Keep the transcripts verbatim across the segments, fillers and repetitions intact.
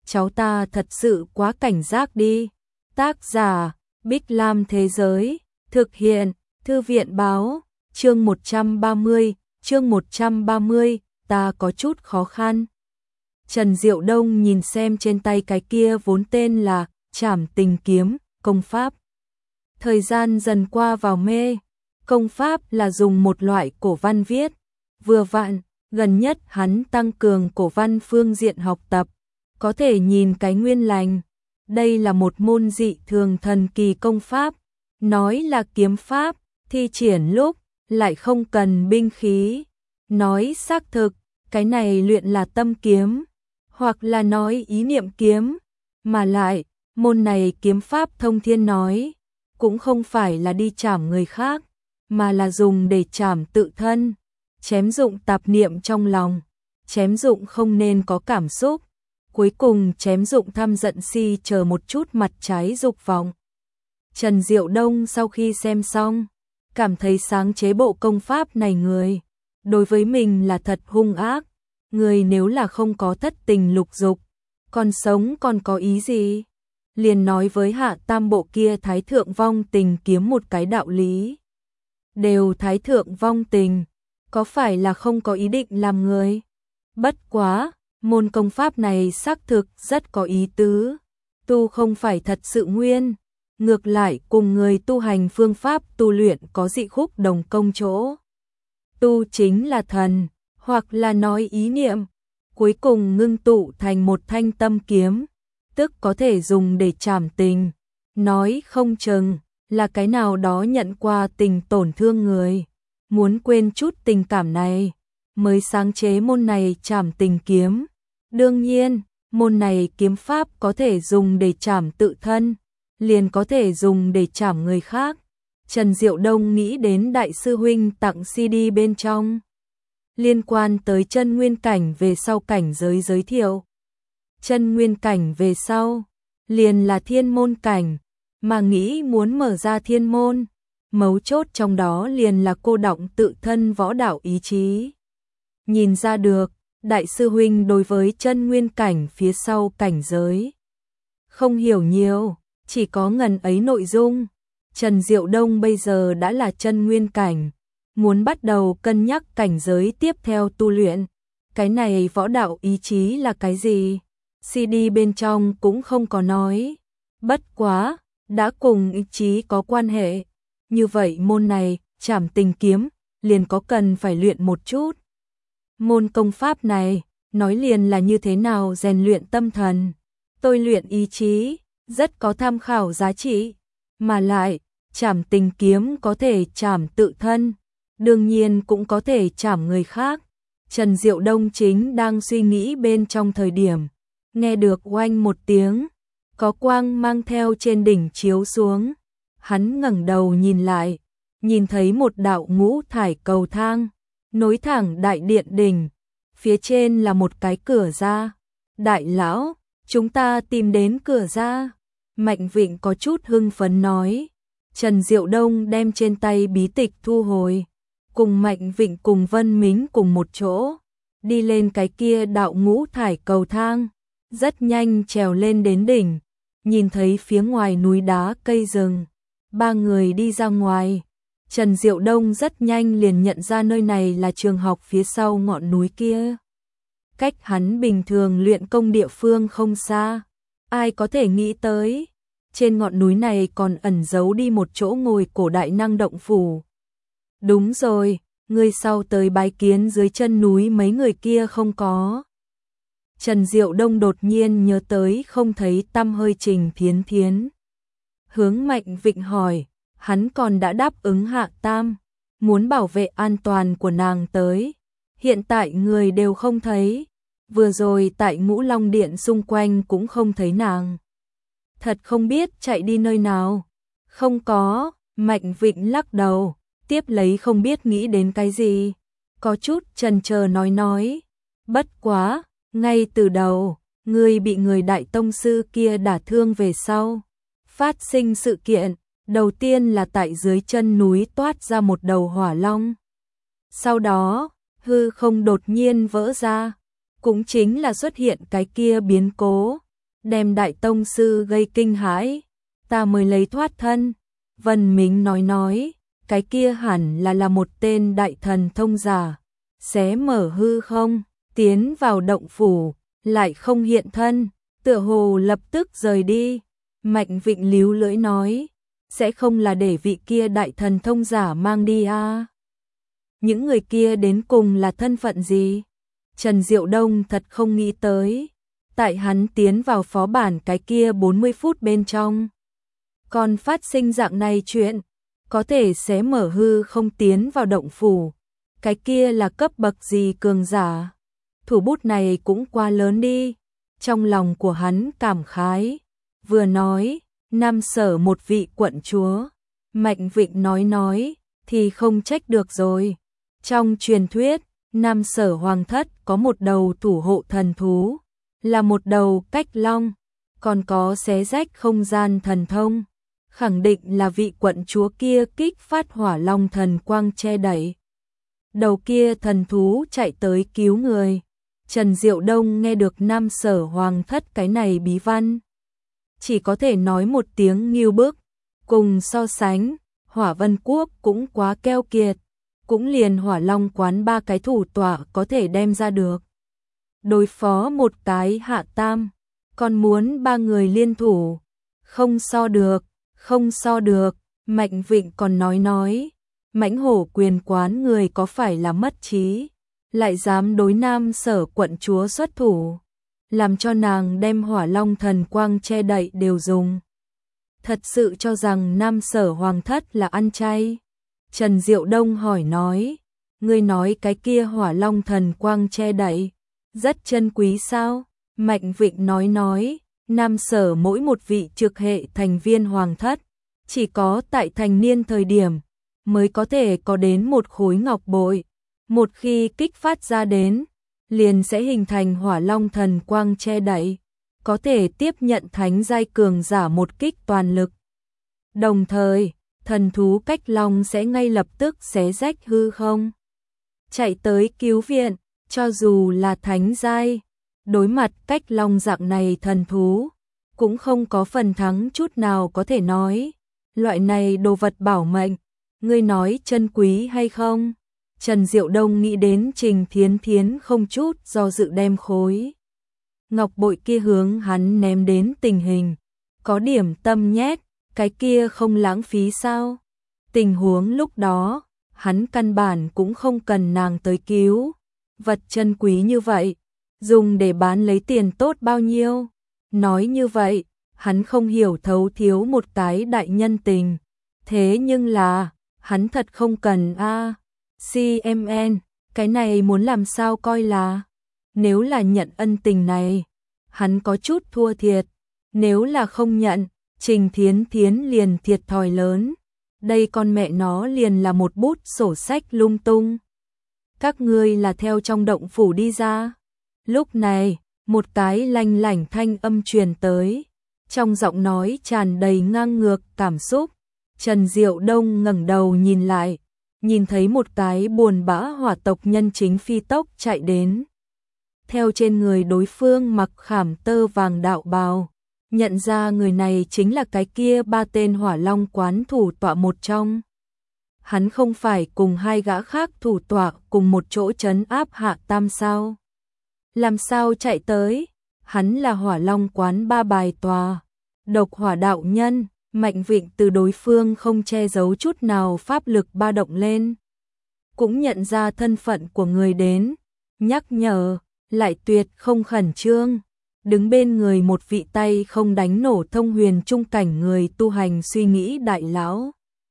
cháu ta thật sự quá cảnh giác đi. Tác giả, Bích Lam Thế Giới, thực hiện, Thư viện Báo, chương một trăm ba mươi, chương một trăm ba mươi, ta có chút khó khăn. Trần Diệu Đông nhìn xem trên tay cái kia vốn tên là Trảm Tình Kiếm, công pháp. Thời gian dần qua vào mê, công pháp là dùng một loại cổ văn viết, vừa vặn, gần nhất hắn tăng cường cổ văn phương diện học tập, có thể nhìn cái nguyên lành. Đây là một môn dị thường thần kỳ công pháp, nói là kiếm pháp, thi triển lúc lại không cần binh khí. Nói xác thực, cái này luyện là tâm kiếm, hoặc là nói ý niệm kiếm, mà lại, môn này kiếm pháp thông thiên nói, cũng không phải là đi chảm người khác, mà là dùng để chảm tự thân, chém dụng tạp niệm trong lòng, chém dụng không nên có cảm xúc, cuối cùng chém dụng tham giận si chờ một chút mặt trái dục vọng. Trần Diệu Đông sau khi xem xong, cảm thấy sáng chế bộ công pháp này người, đối với mình là thật hung ác, người nếu là không có thất tình lục dục, còn sống còn có ý gì? Liền nói với Hạ Tam bộ kia Thái Thượng Vong Tình kiếm một cái đạo lý. Đều Thái Thượng Vong Tình, có phải là không có ý định làm người? Bất quá, môn công pháp này xác thực rất có ý tứ, tu không phải thật sự nguyên, ngược lại cùng người tu hành phương pháp tu luyện có dị khúc đồng công chỗ. Tu chính là thần, hoặc là nói ý niệm, cuối cùng ngưng tụ thành một thanh tâm kiếm, tức có thể dùng để trảm tình, nói không chừng là cái nào đó nhận qua tình tổn thương người, muốn quên chút tình cảm này, mới sáng chế môn này trảm tình kiếm. Đương nhiên, môn này kiếm pháp có thể dùng để trảm tự thân, liền có thể dùng để trảm người khác. Trần Diệu Đông nghĩ đến đại sư huynh tặng xê đê bên trong, liên quan tới chân nguyên cảnh về sau cảnh giới giới thiệu. Chân nguyên cảnh về sau, liền là thiên môn cảnh, mà nghĩ muốn mở ra thiên môn, mấu chốt trong đó liền là cô đọng tự thân võ đạo ý chí. Nhìn ra được, đại sư huynh đối với chân nguyên cảnh phía sau cảnh giới không hiểu nhiều, chỉ có ngần ấy nội dung. Trần Diệu Đông bây giờ đã là chân nguyên cảnh, muốn bắt đầu cân nhắc cảnh giới tiếp theo tu luyện. Cái này võ đạo ý chí là cái gì? xê đê bên trong cũng không có nói. Bất quá, đã cùng ý chí có quan hệ. Như vậy môn này, trảm tình kiếm, liền có cần phải luyện một chút. Môn công pháp này, nói liền là như thế nào rèn luyện tâm thần, tôi luyện ý chí, rất có tham khảo giá trị. Mà lại, trảm tình kiếm có thể trảm tự thân, đương nhiên cũng có thể trảm người khác. Trần Diệu Đông chính đang suy nghĩ bên trong thời điểm, nghe được oanh một tiếng, có quang mang theo trên đỉnh chiếu xuống. Hắn ngẩng đầu nhìn lại, nhìn thấy một đạo ngũ thải cầu thang, nối thẳng đại điện đỉnh, phía trên là một cái cửa ra. Đại lão, chúng ta tìm đến cửa ra. Mạnh Vịnh có chút hưng phấn nói. Trần Diệu Đông đem trên tay bí tịch thu hồi, cùng Mạnh Vịnh cùng Vân Mính cùng một chỗ, đi lên cái kia đạo ngũ thải cầu thang, rất nhanh trèo lên đến đỉnh, nhìn thấy phía ngoài núi đá cây rừng, ba người đi ra ngoài. Trần Diệu Đông rất nhanh liền nhận ra nơi này là trường học phía sau ngọn núi kia. Cách hắn bình thường luyện công địa phương không xa, ai có thể nghĩ tới, trên ngọn núi này còn ẩn giấu đi một chỗ ngồi cổ đại năng động phủ. Đúng rồi, người sau tới bái kiến dưới chân núi mấy người kia không có. Trần Diệu Đông đột nhiên nhớ tới không thấy tăm hơi Trình Thiến Thiến. Hướng Mạnh Vịnh hỏi, hắn còn đã đáp ứng Hạ Tam, muốn bảo vệ an toàn của nàng tới. Hiện tại người đều không thấy, vừa rồi tại Ngũ Long Điện xung quanh cũng không thấy nàng. Thật không biết chạy đi nơi nào. Không có, Mạnh Vịnh lắc đầu, tiếp lấy không biết nghĩ đến cái gì, có chút chần chờ nói nói. Bất quá, ngay từ đầu, ngươi bị người đại tông sư kia đả thương về sau. Phát sinh sự kiện, đầu tiên là tại dưới chân núi toát ra một đầu hỏa long. Sau đó, hư không đột nhiên vỡ ra, cũng chính là xuất hiện cái kia biến cố. đem đại tông sư gây kinh hãi, ta mới lấy thoát thân. Vân Mính nói nói, cái kia hẳn là là một tên đại thần thông giả, xé mở hư không, tiến vào động phủ, lại không hiện thân, tựa hồ lập tức rời đi. Mạnh Vịnh líu lưỡi nói, sẽ không là để vị kia đại thần thông giả mang đi à? Những người kia đến cùng là thân phận gì? Trần Diệu Đông thật không nghĩ tới, tại hắn tiến vào phó bản cái kia bốn mươi phút bên trong. Còn phát sinh dạng này chuyện, có thể xé mở hư không tiến vào động phủ, cái kia là cấp bậc gì cường giả? Thủ bút này cũng quá lớn đi. Trong lòng của hắn cảm khái, vừa nói, Nam Sở một vị quận chúa. Mạnh Vịnh nói nói, thì không trách được rồi. Trong truyền thuyết, Nam Sở Hoàng thất có một đầu thủ hộ thần thú, là một đầu cách long, còn có xé rách không gian thần thông. Khẳng định là vị quận chúa kia kích phát hỏa long thần quang che đẩy. Đầu kia thần thú chạy tới cứu người. Trần Diệu Đông nghe được Nam Sở Hoàng thất cái này bí văn, chỉ có thể nói một tiếng nghiêu bức. Cùng so sánh, Hỏa Vân Quốc cũng quá keo kiệt, cũng liền Hỏa Long quán ba cái thủ tọa có thể đem ra được. Đối phó một cái Hạ Tam, còn muốn ba người liên thủ, không so được, không so được. Mạnh Vịnh còn nói nói, Mãnh Hổ quyền quán người có phải là mất trí, lại dám đối Nam Sở quận chúa xuất thủ, làm cho nàng đem Hỏa Long thần quang che đậy đều dùng. Thật sự cho rằng Nam Sở Hoàng thất là ăn chay? Trần Diệu Đông hỏi nói, ngươi nói cái kia Hỏa Long thần quang che đậy rất chân quý sao? Mạnh Vịnh nói nói, Nam Sở mỗi một vị trực hệ thành viên hoàng thất, chỉ có tại thành niên thời điểm mới có thể có đến một khối ngọc bội. Một khi kích phát ra đến, liền sẽ hình thành Hỏa Long thần quang che đậy, có thể tiếp nhận thánh giai cường giả một kích toàn lực. Đồng thời, thần thú cách long sẽ ngay lập tức xé rách hư không, chạy tới cứu viện. Cho dù là thánh giai, đối mặt cách long dạng này thần thú, cũng không có phần thắng chút nào có thể nói. Loại này đồ vật bảo mệnh, ngươi nói chân quý hay không? Trần Diệu Đông nghĩ đến Trình Thiến Thiến không chút do dự đem khối ngọc bội kia hướng hắn ném đến tình hình, có điểm tâm nhét, cái kia không lãng phí sao? Tình huống lúc đó, hắn căn bản cũng không cần nàng tới cứu. Vật chân quý như vậy, dùng để bán lấy tiền tốt bao nhiêu? Nói như vậy, hắn không hiểu thấu thiếu một cái đại nhân tình. Thế nhưng là, hắn thật không cần a. À. xê em en, cái này muốn làm sao coi là? Nếu là nhận ân tình này, hắn có chút thua thiệt. Nếu là không nhận, Trình Thiến Thiến liền thiệt thòi lớn. Đây con mẹ nó liền là một bút sổ sách lung tung. Các ngươi là theo trong động phủ đi ra. Lúc này, một cái lanh lảnh thanh âm truyền tới, trong giọng nói tràn đầy ngang ngược cảm xúc. Trần Diệu Đông ngẩng đầu nhìn lại, nhìn thấy một cái buồn bã hỏa tộc nhân chính phi tốc chạy đến. Theo trên người đối phương mặc khảm tơ vàng đạo bào, nhận ra người này chính là cái kia ba tên Hỏa Long quán thủ tọa một trong. Hắn không phải cùng hai gã khác thủ tọa cùng một chỗ trấn áp Hạ Tam sao? Làm sao chạy tới? Hắn là Hỏa Long quán ba bài tòa, độc hỏa đạo nhân. Mạnh Vịnh từ đối phương không che giấu chút nào pháp lực ba động lên, cũng nhận ra thân phận của người đến, nhắc nhở, lại tuyệt không khẩn trương. Đứng bên người một vị tay không đánh nổ thông huyền trung cảnh người tu hành suy nghĩ đại lão.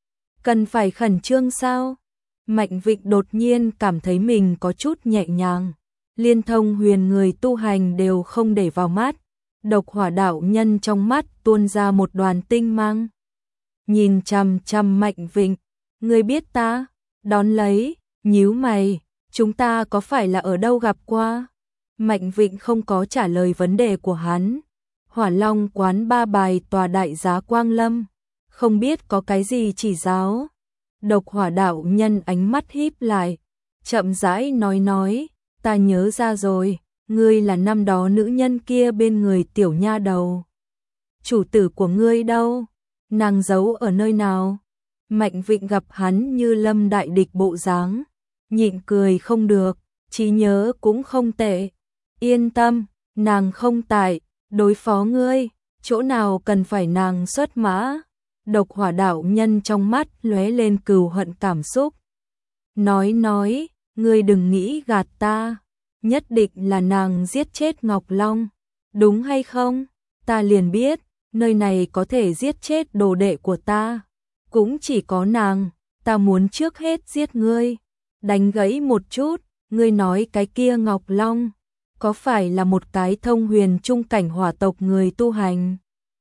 Cần phải khẩn trương sao? Mạnh Vịnh đột nhiên cảm thấy mình có chút nhẹ nhàng. Liên thông huyền người tu hành đều không để vào mắt. Độc hỏa đạo nhân trong mắt tuôn ra một đoàn tinh mang. Nhìn chằm chằm Mạnh Vịnh, ngươi biết ta? Đón lấy, nhíu mày, chúng ta có phải là ở đâu gặp qua? Mạnh Vịnh không có trả lời vấn đề của hắn. Hỏa Long quán ba bài tòa đại giá Quang Lâm, không biết có cái gì chỉ giáo. Độc hỏa đạo nhân ánh mắt híp lại, chậm rãi nói nói, ta nhớ ra rồi, ngươi là năm đó nữ nhân kia bên người tiểu nha đầu. Chủ tử của ngươi đâu? Nàng giấu ở nơi nào? Mạnh Vịnh gặp hắn như lâm đại địch bộ dáng, nhịn cười không được, trí nhớ cũng không tệ. Yên tâm, nàng không tại, đối phó ngươi, chỗ nào cần phải nàng xuất mã. Độc Hỏa đạo nhân trong mắt lóe lên cừu hận cảm xúc. Nói nói, ngươi đừng nghĩ gạt ta, nhất định là nàng giết chết Ngọc Long, đúng hay không? Ta liền biết, nơi này có thể giết chết đồ đệ của ta, cũng chỉ có nàng, ta muốn trước hết giết ngươi. Đánh gãy một chút, ngươi nói cái kia Ngọc Long, có phải là một cái thông huyền trung cảnh hỏa tộc người tu hành?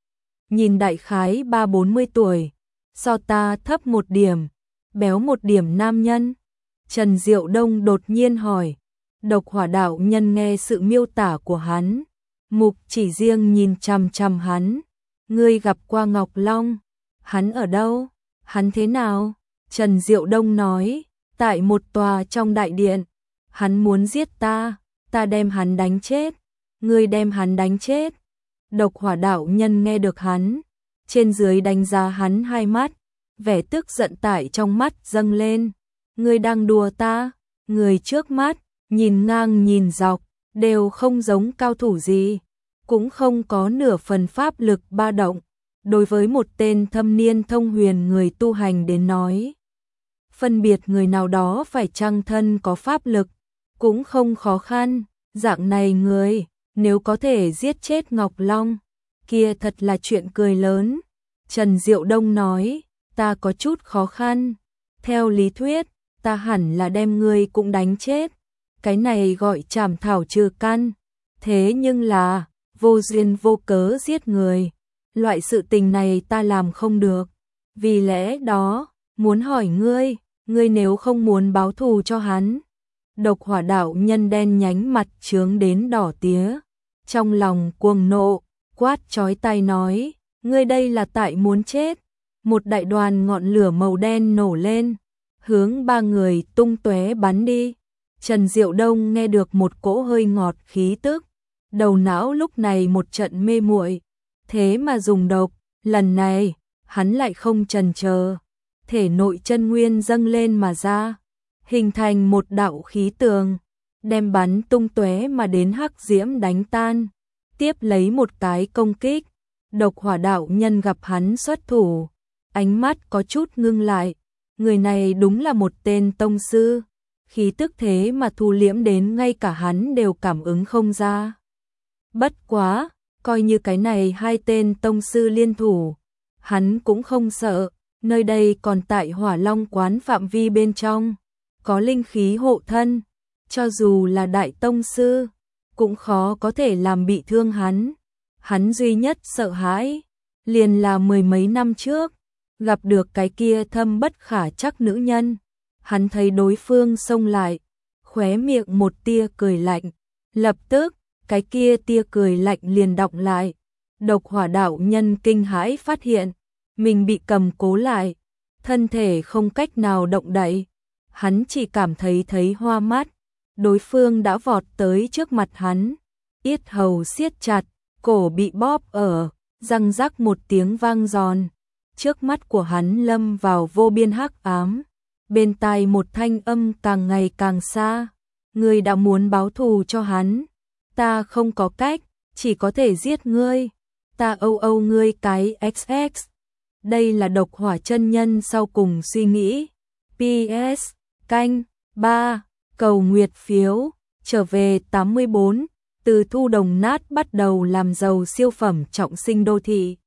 Nhìn đại khái ba bốn mươi tuổi, so ta thấp một điểm, béo một điểm nam nhân. Trần Diệu Đông đột nhiên hỏi. Độc Hỏa đạo nhân nghe sự miêu tả của hắn, mục chỉ riêng nhìn chằm chằm hắn. Ngươi gặp qua Ngọc Long? Hắn ở đâu? Hắn thế nào? Trần Diệu Đông nói, tại một tòa trong đại điện. Hắn muốn giết ta, ta đem hắn đánh chết. Ngươi đem hắn đánh chết. Độc Hỏa đạo nhân nghe được hắn, trên dưới đánh giá hắn hai mắt, vẻ tức giận tại trong mắt dâng lên. Ngươi đang đùa ta? Người trước mắt, nhìn ngang nhìn dọc, đều không giống cao thủ gì, cũng không có nửa phần pháp lực ba động. Đối với một tên thâm niên thông huyền người tu hành đến nói, phân biệt người nào đó phải chăng thân có pháp lực, cũng không khó khăn. Dạng này người, nếu có thể giết chết Ngọc Long, kia thật là chuyện cười lớn. Trần Diệu Đông nói, ta có chút khó khăn. Theo lý thuyết, ta hẳn là đem ngươi cũng đánh chết. Cái này gọi trảm thảo trừ căn. Thế nhưng là, vô duyên vô cớ giết người. Loại sự tình này ta làm không được. Vì lẽ đó, muốn hỏi ngươi, ngươi nếu không muốn báo thù cho hắn. Độc Hỏa đạo nhân đen nhánh mặt trướng đến đỏ tía. Trong lòng cuồng nộ, quát chói tai nói, ngươi đây là tại muốn chết. Một đại đoàn ngọn lửa màu đen nổ lên, hướng ba người tung tóe bắn đi. Trần Diệu Đông nghe được một cỗ hơi ngọt khí tức, đầu não lúc này một trận mê muội. Thế mà dùng độc, lần này, hắn lại không chần chờ, thể nội chân nguyên dâng lên mà ra, hình thành một đạo khí tường, đem bắn tung tóe mà đến hắc diễm đánh tan. Tiếp lấy một cái công kích, Độc Hỏa đạo nhân gặp hắn xuất thủ, ánh mắt có chút ngưng lại. Người này đúng là một tên tông sư, khí tức thế mà thu liễm đến ngay cả hắn đều cảm ứng không ra. Bất quá, coi như cái này hai tên tông sư liên thủ, hắn cũng không sợ, nơi đây còn tại Hỏa Long quán phạm vi bên trong, có linh khí hộ thân, cho dù là đại tông sư, cũng khó có thể làm bị thương hắn. Hắn duy nhất sợ hãi, liền là mười mấy năm trước, gặp được cái kia thâm bất khả trắc nữ nhân. Hắn thấy đối phương xông lại, khóe miệng một tia cười lạnh, lập tức, cái kia tia cười lạnh liền đọng lại. Độc Hỏa đạo nhân kinh hãi phát hiện, mình bị cầm cố lại, thân thể không cách nào động đậy. Hắn chỉ cảm thấy thấy hoa mắt, đối phương đã vọt tới trước mặt hắn, yết hầu siết chặt, cổ bị bóp ở, răng rắc một tiếng vang giòn. Trước mắt của hắn lâm vào vô biên hắc ám, bên tai một thanh âm càng ngày càng xa. Ngươi đã muốn báo thù cho hắn, ta không có cách, chỉ có thể giết ngươi. Ta âu âu ngươi cái ích ích. Đây là Độc Hỏa chân nhân sau cùng suy nghĩ. pê ét canh ba cầu nguyệt phiếu trở về tám mươi bốn, từ thu đồng nát bắt đầu làm giàu siêu phẩm trọng sinh đô thị.